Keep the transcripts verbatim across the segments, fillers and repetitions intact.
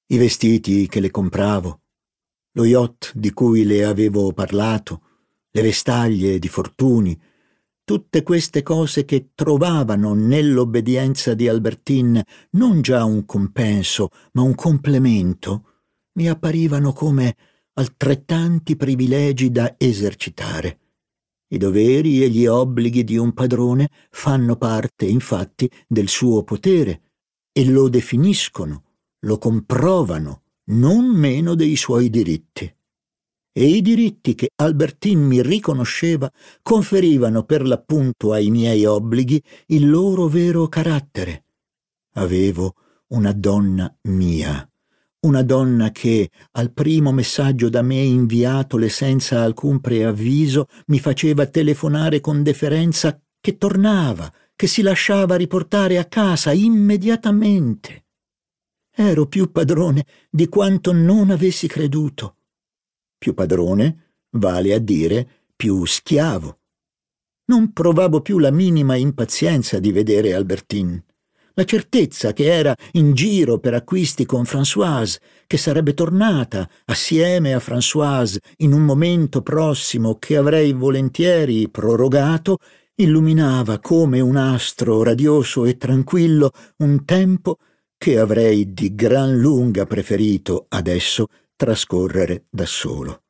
i vestiti che le compravo, lo yacht di cui le avevo parlato, le vestaglie di fortuni, tutte queste cose che trovavano nell'obbedienza di Albertine non già un compenso, ma un complemento, mi apparivano come altrettanti privilegi da esercitare. I doveri e gli obblighi di un padrone fanno parte, infatti, del suo potere e lo definiscono, lo comprovano, non meno dei suoi diritti. E i diritti che Albertine mi riconosceva conferivano per l'appunto ai miei obblighi il loro vero carattere. Avevo una donna mia, una donna che, al primo messaggio da me inviatole senza alcun preavviso, mi faceva telefonare con deferenza che tornava, che si lasciava riportare a casa immediatamente. Ero più padrone di quanto non avessi creduto. Più padrone vale a dire più schiavo. Non provavo più la minima impazienza di vedere Albertine. La certezza che era in giro per acquisti con Françoise, che sarebbe tornata assieme a Françoise in un momento prossimo che avrei volentieri prorogato, illuminava come un astro radioso e tranquillo un tempo che avrei di gran lunga preferito adesso trascorrere da solo.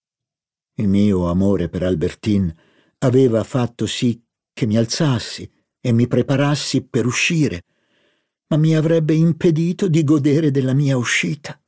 Il mio amore per Albertine aveva fatto sì che mi alzassi e mi preparassi per uscire, ma mi avrebbe impedito di godere della mia uscita.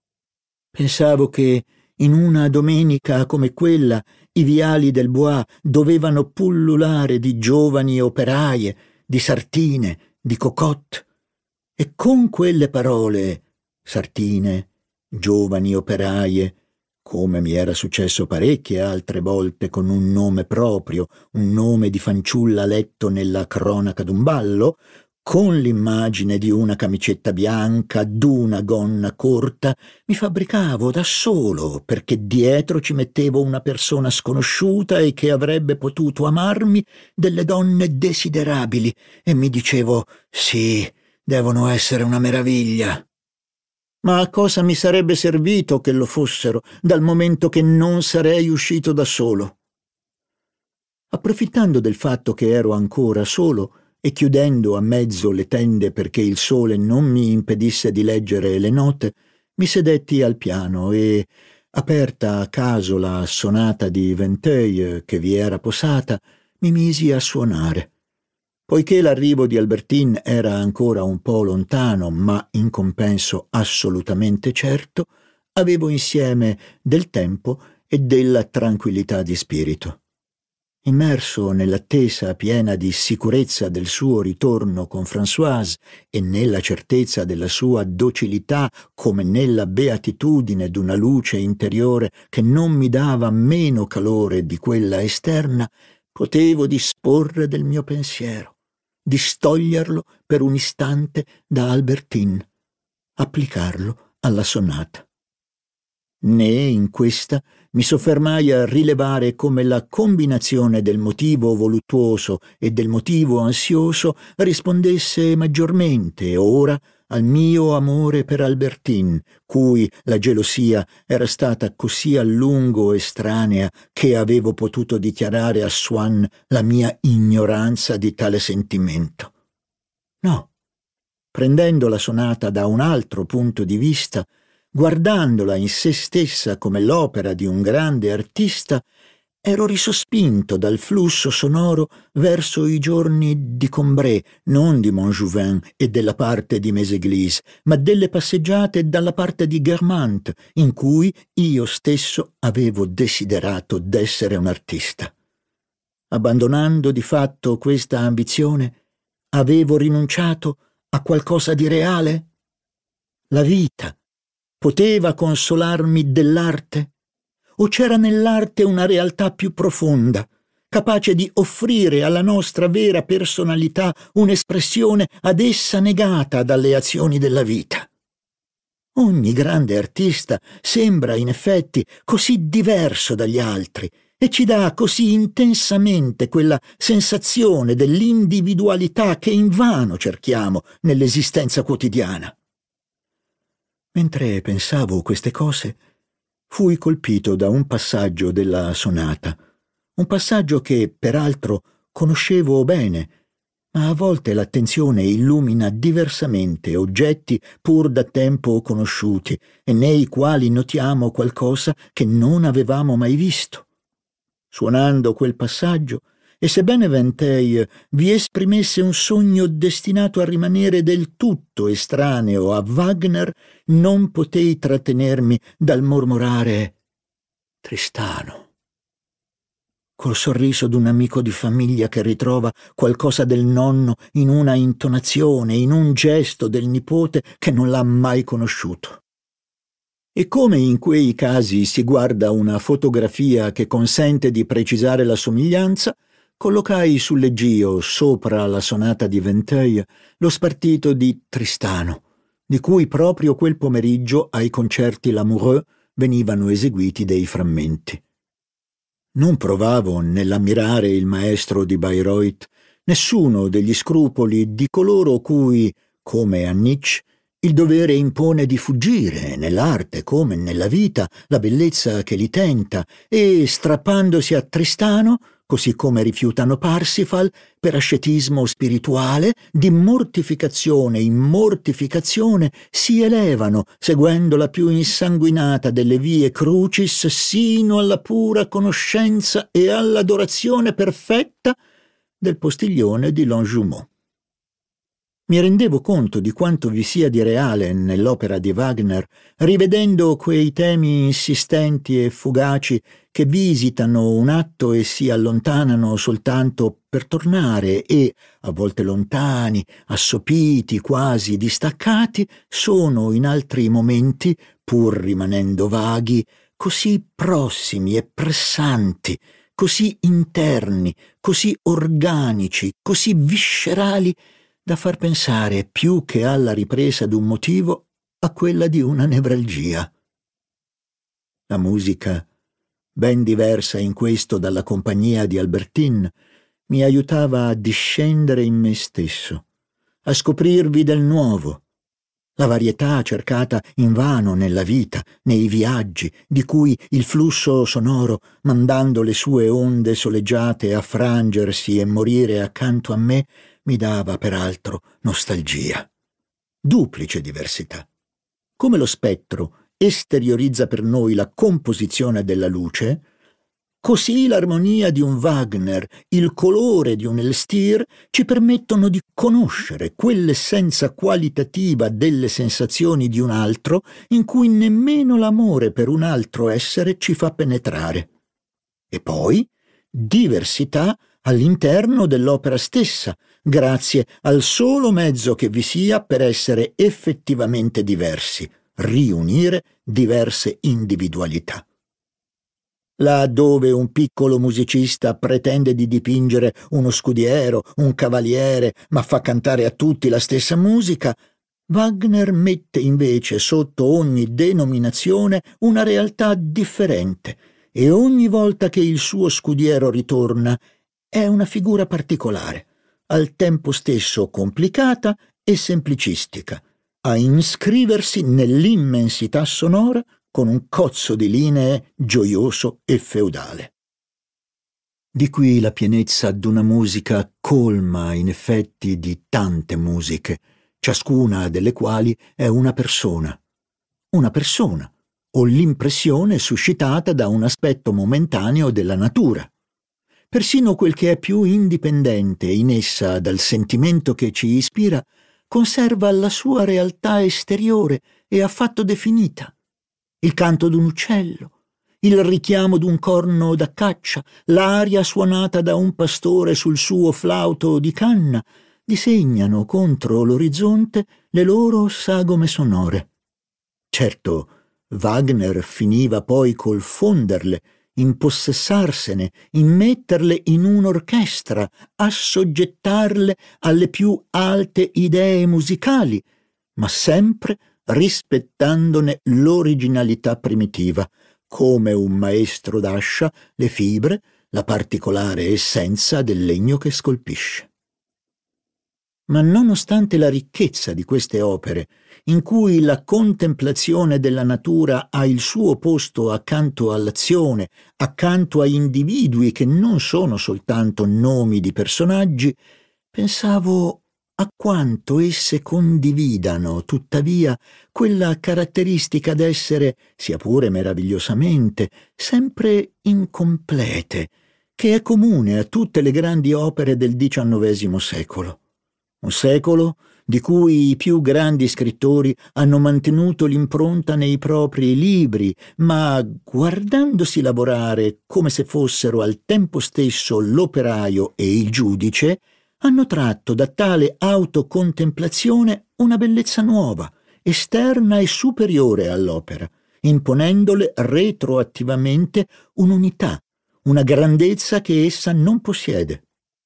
Pensavo che in una domenica come quella i viali del Bois dovevano pullulare di giovani operaie, di sartine, di cocotte, e con quelle parole, sartine, giovani operaie, come mi era successo parecchie altre volte con un nome proprio, un nome di fanciulla letto nella cronaca d'un ballo, con l'immagine di una camicetta bianca, d'una gonna corta, mi fabbricavo da solo, perché dietro ci mettevo una persona sconosciuta e che avrebbe potuto amarmi, delle donne desiderabili, e mi dicevo, sì, devono essere una meraviglia. Ma a cosa mi sarebbe servito che lo fossero, dal momento che non sarei uscito da solo? Approfittando del fatto che ero ancora solo e chiudendo a mezzo le tende perché il sole non mi impedisse di leggere le note, mi sedetti al piano e, aperta a caso la sonata di Vinteuil che vi era posata, mi misi a suonare. Poiché l'arrivo di Albertine era ancora un po' lontano, ma in compenso assolutamente certo, avevo insieme del tempo e della tranquillità di spirito. Immerso nell'attesa piena di sicurezza del suo ritorno con Françoise e nella certezza della sua docilità come nella beatitudine d'una luce interiore che non mi dava meno calore di quella esterna, potevo disporre del mio pensiero, distoglierlo per un istante da Albertine, applicarlo alla sonata. Né in questa mi soffermai a rilevare come la combinazione del motivo voluttuoso e del motivo ansioso rispondesse maggiormente ora al mio amore per Albertine, cui la gelosia era stata così a lungo estranea che avevo potuto dichiarare a Swann la mia ignoranza di tale sentimento. No, prendendo la sonata da un altro punto di vista, guardandola in se stessa come l'opera di un grande artista, ero risospinto dal flusso sonoro verso i giorni di Combray, non di Montjouvin e della parte di Méséglise, ma delle passeggiate dalla parte di Guermantes, in cui io stesso avevo desiderato d'essere un artista. Abbandonando di fatto questa ambizione, avevo rinunciato a qualcosa di reale? La vita poteva consolarmi dell'arte? O c'era nell'arte una realtà più profonda, capace di offrire alla nostra vera personalità un'espressione ad essa negata dalle azioni della vita? Ogni grande artista sembra in effetti così diverso dagli altri e ci dà così intensamente quella sensazione dell'individualità che invano cerchiamo nell'esistenza quotidiana. Mentre pensavo queste cose, fui colpito da un passaggio della sonata, un passaggio che, peraltro, conoscevo bene, ma a volte l'attenzione illumina diversamente oggetti pur da tempo conosciuti e nei quali notiamo qualcosa che non avevamo mai visto. Suonando quel passaggio, e sebbene Vinteuil vi esprimesse un sogno destinato a rimanere del tutto estraneo a Wagner, non potei trattenermi dal mormorare «Tristano». Col sorriso d'un amico di famiglia che ritrova qualcosa del nonno in una intonazione, in un gesto del nipote che non l'ha mai conosciuto. E come in quei casi si guarda una fotografia che consente di precisare la somiglianza, collocai sul leggio, sopra la sonata di Vinteuil, lo spartito di Tristano, di cui proprio quel pomeriggio ai concerti Lamoureux venivano eseguiti dei frammenti. Non provavo nell'ammirare il maestro di Bayreuth nessuno degli scrupoli di coloro cui, come a Nietzsche, il dovere impone di fuggire, nell'arte come nella vita, la bellezza che li tenta, e, strappandosi a Tristano, così come rifiutano Parsifal, per ascetismo spirituale, di mortificazione in mortificazione si elevano, seguendo la più insanguinata delle vie crucis, sino alla pura conoscenza e all'adorazione perfetta del postiglione di Longjumeau. Mi rendevo conto di quanto vi sia di reale nell'opera di Wagner, rivedendo quei temi insistenti e fugaci che visitano un atto e si allontanano soltanto per tornare e, a volte lontani, assopiti, quasi distaccati, sono in altri momenti, pur rimanendo vaghi, così prossimi e pressanti, così interni, così organici, così viscerali, da far pensare più che alla ripresa d'un motivo a quella di una nevralgia. La musica, ben diversa in questo dalla compagnia di Albertine, mi aiutava a discendere in me stesso, a scoprirvi del nuovo, la varietà cercata invano nella vita, nei viaggi, di cui il flusso sonoro, mandando le sue onde soleggiate a frangersi e morire accanto a me, mi dava peraltro nostalgia. Duplice diversità. Come lo spettro esteriorizza per noi la composizione della luce, così l'armonia di un Wagner, il colore di un Elstir ci permettono di conoscere quell'essenza qualitativa delle sensazioni di un altro in cui nemmeno l'amore per un altro essere ci fa penetrare. E poi diversità all'interno dell'opera stessa, grazie al solo mezzo che vi sia per essere effettivamente diversi, riunire diverse individualità. Là dove un piccolo musicista pretende di dipingere uno scudiero, un cavaliere, ma fa cantare a tutti la stessa musica, Wagner mette invece sotto ogni denominazione una realtà differente, e ogni volta che il suo scudiero ritorna è una figura particolare, al tempo stesso complicata e semplicistica, a inscriversi nell'immensità sonora con un cozzo di linee gioioso e feudale. Di qui la pienezza d'una musica colma in effetti di tante musiche, ciascuna delle quali è una persona. Una persona, o l'impressione suscitata da un aspetto momentaneo della natura. Persino quel che è più indipendente in essa dal sentimento che ci ispira conserva la sua realtà esteriore e affatto definita. Il canto d'un uccello, il richiamo d'un corno da caccia, l'aria suonata da un pastore sul suo flauto di canna, disegnano contro l'orizzonte le loro sagome sonore. Certo, Wagner finiva poi col fonderle, impossessarsene, immetterle in un'orchestra, assoggettarle alle più alte idee musicali, ma sempre rispettandone l'originalità primitiva, come un maestro d'ascia le fibre, la particolare essenza del legno che scolpisce. Ma nonostante la ricchezza di queste opere, in cui la contemplazione della natura ha il suo posto accanto all'azione, accanto a individui che non sono soltanto nomi di personaggi, pensavo a quanto esse condividano, tuttavia, quella caratteristica d'essere, sia pure meravigliosamente, sempre incomplete, che è comune a tutte le grandi opere del diciannovesimo secolo. Un secolo di cui i più grandi scrittori hanno mantenuto l'impronta nei propri libri, ma guardandosi lavorare come se fossero al tempo stesso l'operaio e il giudice, hanno tratto da tale autocontemplazione una bellezza nuova, esterna e superiore all'opera, imponendole retroattivamente un'unità, una grandezza che essa non possiede.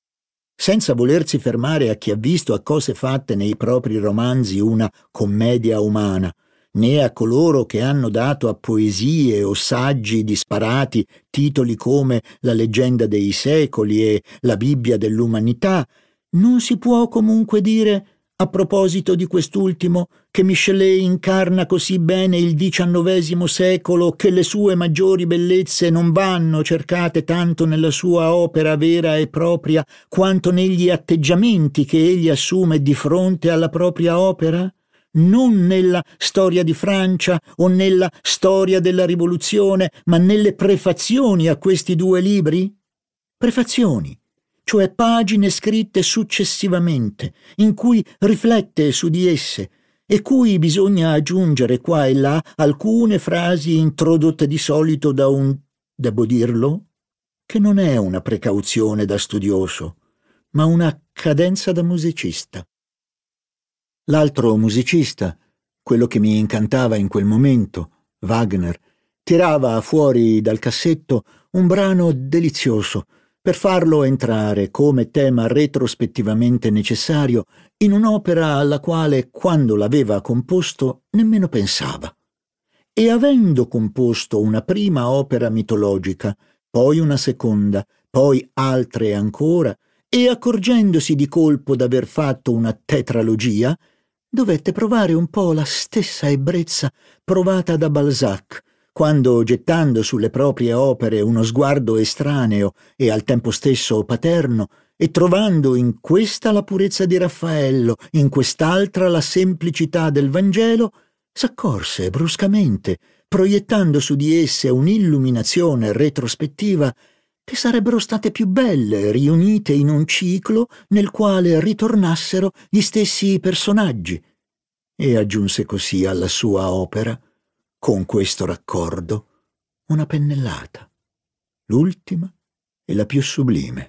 Senza volersi fermare a chi ha visto a cose fatte nei propri romanzi una commedia umana, né a coloro che hanno dato a poesie o saggi disparati titoli come La leggenda dei secoli e La Bibbia dell'umanità, non si può comunque dire, a proposito di quest'ultimo, che Michelet incarna così bene il diciannovesimo secolo che le sue maggiori bellezze non vanno cercate tanto nella sua opera vera e propria quanto negli atteggiamenti che egli assume di fronte alla propria opera? Non nella storia di Francia o nella storia della rivoluzione, ma nelle prefazioni a questi due libri? Prefazioni, cioè pagine scritte successivamente, in cui riflette su di esse, e cui bisogna aggiungere qua e là alcune frasi introdotte di solito da un, devo dirlo, che non è una precauzione da studioso, ma una cadenza da musicista. L'altro musicista, quello che mi incantava in quel momento, Wagner, tirava fuori dal cassetto un brano delizioso, per farlo entrare come tema retrospettivamente necessario in un'opera alla quale, quando l'aveva composto, nemmeno pensava. E avendo composto una prima opera mitologica, poi una seconda, poi altre ancora, e accorgendosi di colpo d'aver fatto una tetralogia, dovette provare un po' la stessa ebbrezza provata da Balzac, quando, gettando sulle proprie opere uno sguardo estraneo e al tempo stesso paterno, e trovando in questa la purezza di Raffaello, in quest'altra la semplicità del Vangelo, s'accorse bruscamente, proiettando su di esse un'illuminazione retrospettiva, che sarebbero state più belle riunite in un ciclo nel quale ritornassero gli stessi personaggi, e aggiunse così alla sua opera, con questo raccordo, una pennellata, l'ultima e la più sublime.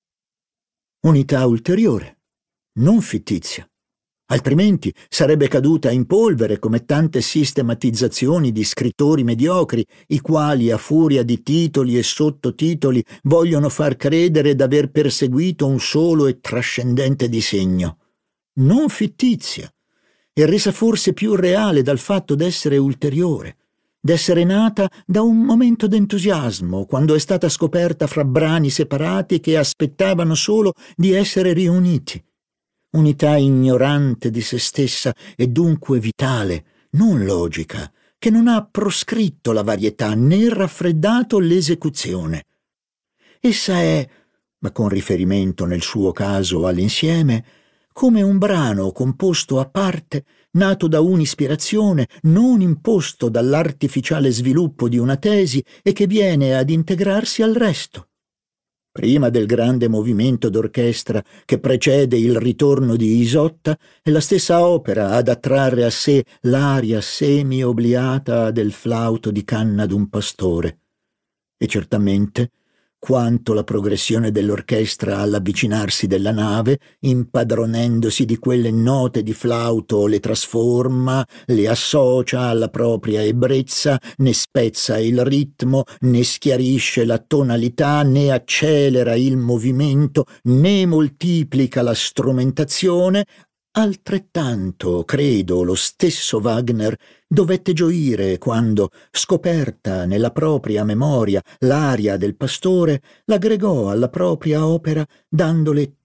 Unità ulteriore, non fittizia, altrimenti sarebbe caduta in polvere come tante sistematizzazioni di scrittori mediocri, i quali a furia di titoli e sottotitoli vogliono far credere d'aver perseguito un solo e trascendente disegno. Non fittizia, e resa forse più reale dal fatto d'essere ulteriore, d'essere nata da un momento d'entusiasmo, quando è stata scoperta fra brani separati che aspettavano solo di essere riuniti. Unità ignorante di se stessa e dunque vitale, non logica, che non ha proscritto la varietà né raffreddato l'esecuzione. Essa è, ma con riferimento nel suo caso all'insieme, come un brano composto a parte, nato da un'ispirazione, non imposto dall'artificiale sviluppo di una tesi e che viene ad integrarsi al resto. Prima del grande movimento d'orchestra che precede il ritorno di Isotta, è la stessa opera ad attrarre a sé l'aria semi-obliata del flauto di canna d'un pastore. E certamente quanto la progressione dell'orchestra all'avvicinarsi della nave, impadronendosi di quelle note di flauto, le trasforma, le associa alla propria ebbrezza, ne spezza il ritmo, ne schiarisce la tonalità, ne accelera il movimento, ne moltiplica la strumentazione, altrettanto, credo, lo stesso Wagner dovette gioire quando, scoperta nella propria memoria l'aria del pastore, l'aggregò alla propria opera dandole tutta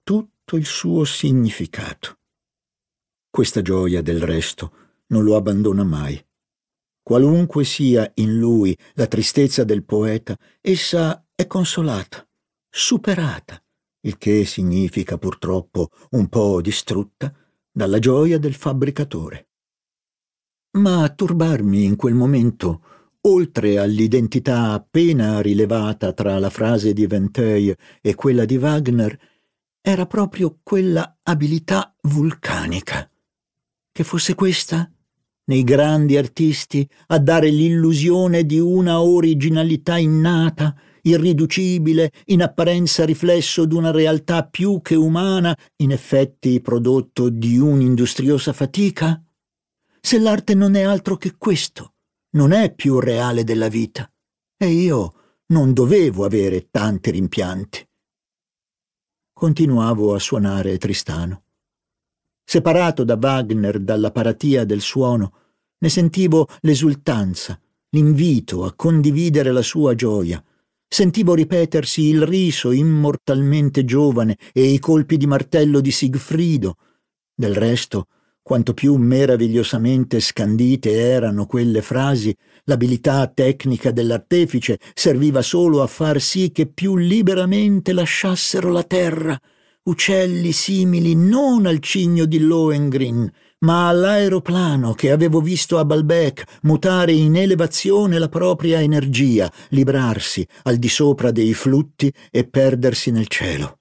tutto il suo significato. Questa gioia, del resto, non lo abbandona mai. Qualunque sia in lui la tristezza del poeta, essa è consolata, superata, il che significa purtroppo un po' distrutta dalla gioia del fabbricatore. Ma a turbarmi in quel momento, oltre all'identità appena rilevata tra la frase di Vinteuil e quella di Wagner, era proprio quella abilità vulcanica. Che fosse questa, nei grandi artisti, a dare l'illusione di una originalità innata, irriducibile, in apparenza riflesso d'una realtà più che umana, in effetti prodotto di un'industriosa fatica? Se l'arte non è altro che questo, non è più reale della vita, e io non dovevo avere tanti rimpianti. Continuavo a suonare Tristano. Separato da Wagner dalla paratia del suono, ne sentivo l'esultanza, l'invito a condividere la sua gioia. Sentivo ripetersi il riso immortalmente giovane e i colpi di martello di Sigfrido. Del resto, quanto più meravigliosamente scandite erano quelle frasi, l'abilità tecnica dell'artefice serviva solo a far sì che più liberamente lasciassero la terra, uccelli simili non al cigno di Lohengrin, ma all'aeroplano che avevo visto a Balbec mutare in elevazione la propria energia, librarsi al di sopra dei flutti e perdersi nel cielo.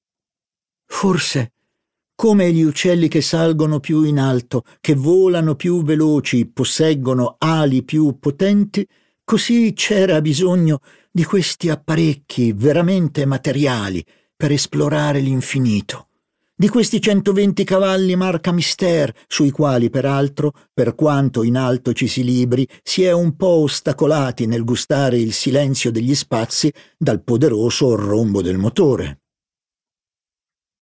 Forse, come gli uccelli che salgono più in alto, che volano più veloci, posseggono ali più potenti, così c'era bisogno di questi apparecchi veramente materiali per esplorare l'infinito, di questi centoventi cavalli marca Mystère, sui quali peraltro, per quanto in alto ci si libri, si è un po' ostacolati nel gustare il silenzio degli spazi dal poderoso rombo del motore.